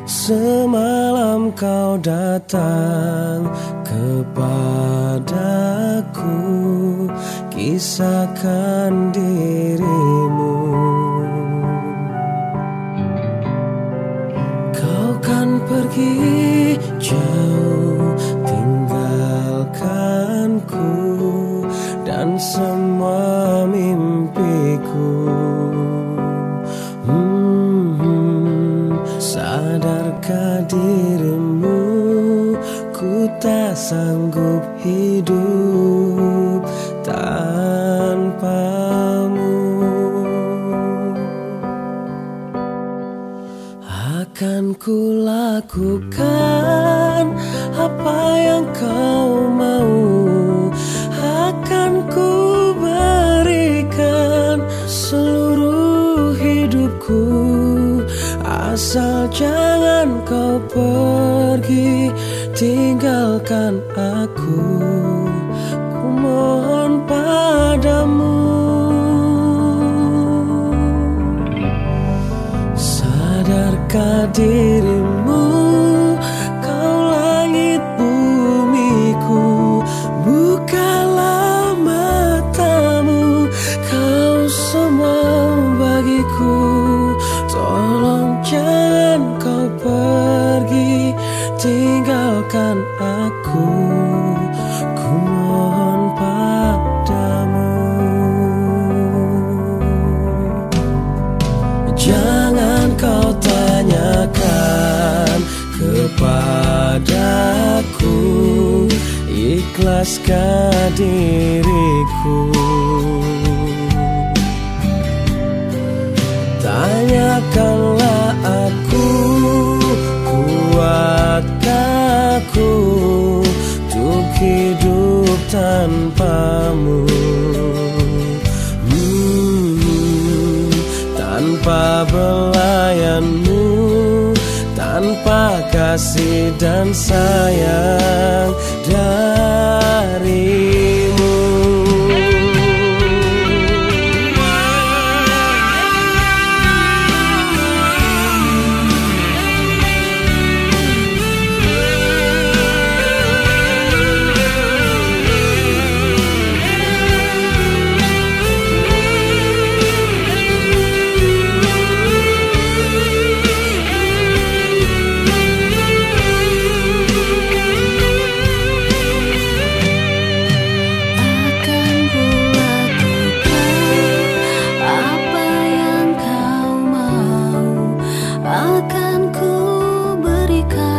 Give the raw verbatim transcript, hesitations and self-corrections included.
Semalam kau datang kepadaku, kisahkan dirimu. Kau kan pergi jauh, tinggalkanku dan semua mimpiku. hmm, Sadarkah dirimu, ku tak sanggup hidup tanpamu. Akan ku lakukan apa yang kau mau, akan ku berikan seluruh hidupku, asal jangan kau pergi tinggalkan aku. Ku mohon padamu. Sadarkah dirimu, kau langit bumiku, bukalah matamu, kau semua bagiku. Tolong jangan kau pergi tinggalkan aku, ku mohon padamu. Jangan kau tanyakan kepadaku, ikhlaskah diriku. Tanyakanlah aku, kuatkah aku untuk hidup tanpamu. hmm, Tanpa belayanmu, tanpa kasih dan sayang darimu. Akan ku berikan